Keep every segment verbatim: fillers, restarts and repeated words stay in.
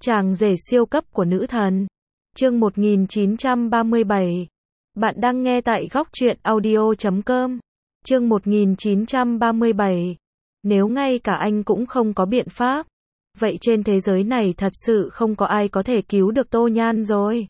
Chàng rể siêu cấp của nữ thần. Chương một nghìn chín trăm ba mươi bảy. Bạn đang nghe tại góc truyện audio chấm com. Chương một nghìn chín trăm ba mươi bảy. Nếu ngay cả anh cũng không có biện pháp, vậy trên thế giới này thật sự không có ai có thể cứu được Tô Nhan rồi.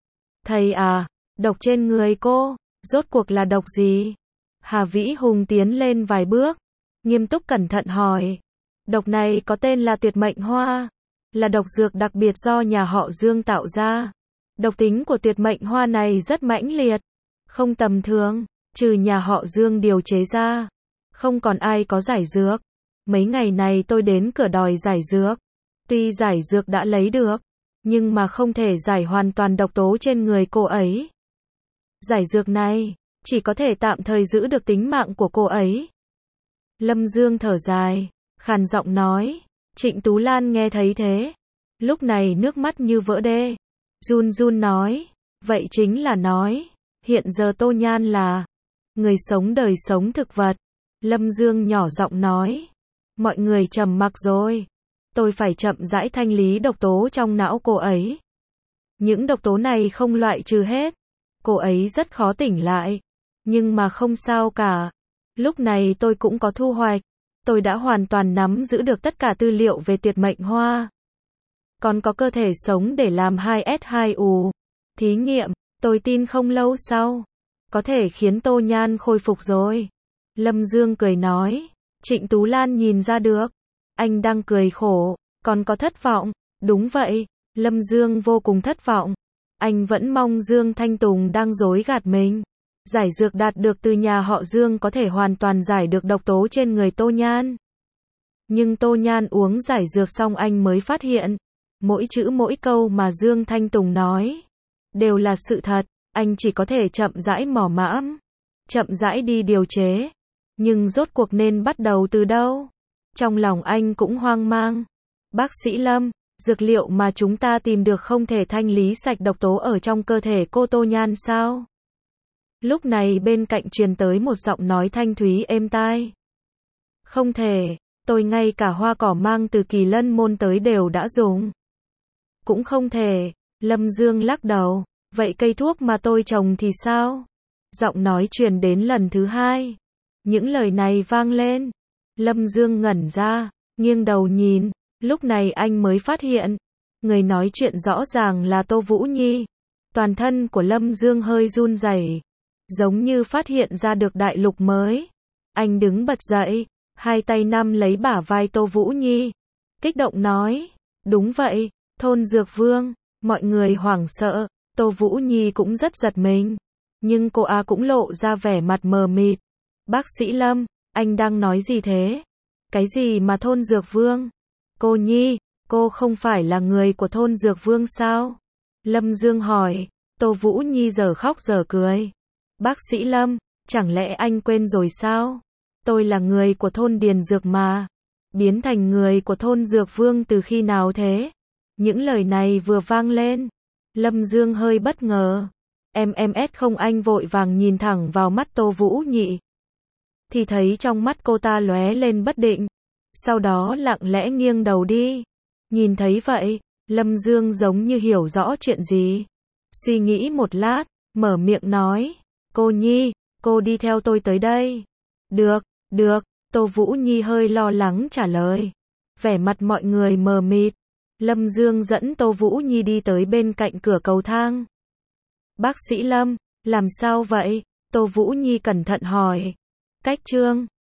Thầy à, độc trên người cô, rốt cuộc là độc gì? Hà Vĩ Hùng tiến lên vài bước, nghiêm túc cẩn thận hỏi. Độc này có tên là tuyệt mệnh hoa, là độc dược đặc biệt do nhà họ Dương tạo ra. Độc tính của tuyệt mệnh hoa này rất mãnh liệt, không tầm thường, trừ nhà họ Dương điều chế ra, không còn ai có giải dược. Mấy ngày này tôi đến cửa đòi giải dược, tuy giải dược đã lấy được, nhưng mà không thể giải hoàn toàn độc tố trên người cô ấy. Giải dược này chỉ có thể tạm thời giữ được tính mạng của cô ấy. Lâm Dương thở dài, khàn giọng nói. Trịnh Tú Lan nghe thấy thế, lúc này nước mắt như vỡ đê, run run nói, vậy chính là nói, hiện giờ Tô Nhan là người sống đời sống thực vật. Lâm Dương nhỏ giọng nói, mọi người trầm mặc rồi, tôi phải chậm rãi thanh lý độc tố trong não cô ấy. Những độc tố này không loại trừ hết, cô ấy rất khó tỉnh lại, nhưng mà không sao cả. Lúc này tôi cũng có thu hoạch. Tôi đã hoàn toàn nắm giữ được tất cả tư liệu về tuyệt mệnh hoa. Còn có cơ thể sống để làm hai S hai U. Thí nghiệm, tôi tin không lâu sau, có thể khiến Tô Nhan khôi phục rồi. Lâm Dương cười nói. Trịnh Tú Lan nhìn ra được, anh đang cười khổ, còn có thất vọng. Đúng vậy, Lâm Dương vô cùng thất vọng. Anh vẫn mong Dương Thanh Tùng đang dối gạt mình. Giải dược đạt được từ nhà họ Dương có thể hoàn toàn giải được độc tố trên người Tô Nhan. Nhưng Tô Nhan uống giải dược xong anh mới phát hiện, mỗi chữ mỗi câu mà Dương Thanh Tùng nói đều là sự thật. Anh chỉ có thể chậm rãi mò mẫm, chậm rãi đi điều chế. Nhưng rốt cuộc nên bắt đầu từ đâu? Trong lòng anh cũng hoang mang. Bác sĩ Lâm, dược liệu mà chúng ta tìm được không thể thanh lý sạch độc tố ở trong cơ thể cô Tô Nhan sao? Lúc này bên cạnh truyền tới một giọng nói thanh thúy êm tai. Không thể, tôi ngay cả hoa cỏ mang từ Kỳ Lân môn tới đều đã dùng. Cũng không thể, Lâm Dương lắc đầu, vậy cây thuốc mà tôi trồng thì sao? Giọng nói truyền đến lần thứ hai. Những lời này vang lên. Lâm Dương ngẩn ra, nghiêng đầu nhìn, lúc này anh mới phát hiện, người nói chuyện rõ ràng là Tô Vũ Nhi. Toàn thân của Lâm Dương hơi run rẩy, giống như phát hiện ra được đại lục mới. Anh đứng bật dậy, hai tay nắm lấy bả vai Tô Vũ Nhi, kích động nói, đúng vậy, thôn Dược Vương. Mọi người hoảng sợ, Tô Vũ Nhi cũng rất giật mình, nhưng cô á cũng lộ ra vẻ mặt mờ mịt. Bác sĩ Lâm, anh đang nói gì thế? Cái gì mà thôn Dược Vương? Cô Nhi, cô không phải là người của thôn Dược Vương sao? Lâm Dương hỏi. Tô Vũ Nhi giờ khóc giờ cười. Bác sĩ Lâm, chẳng lẽ anh quên rồi sao? Tôi là người của thôn Điền Dược mà. Biến thành người của thôn Dược Vương từ khi nào thế? Những lời này vừa vang lên, Lâm Dương hơi bất ngờ. em em ét không, anh vội vàng nhìn thẳng vào mắt Tô Vũ Nhi, thì thấy trong mắt cô ta lóe lên bất định, sau đó lặng lẽ nghiêng đầu đi. Nhìn thấy vậy, Lâm Dương giống như hiểu rõ chuyện gì. Suy nghĩ một lát, mở miệng nói, cô Nhi, cô đi theo tôi tới đây. Được, được, Tô Vũ Nhi hơi lo lắng trả lời. Vẻ mặt mọi người mờ mịt. Lâm Dương dẫn Tô Vũ Nhi đi tới bên cạnh cửa cầu thang. Bác sĩ Lâm, làm sao vậy? Tô Vũ Nhi cẩn thận hỏi. Cách Trương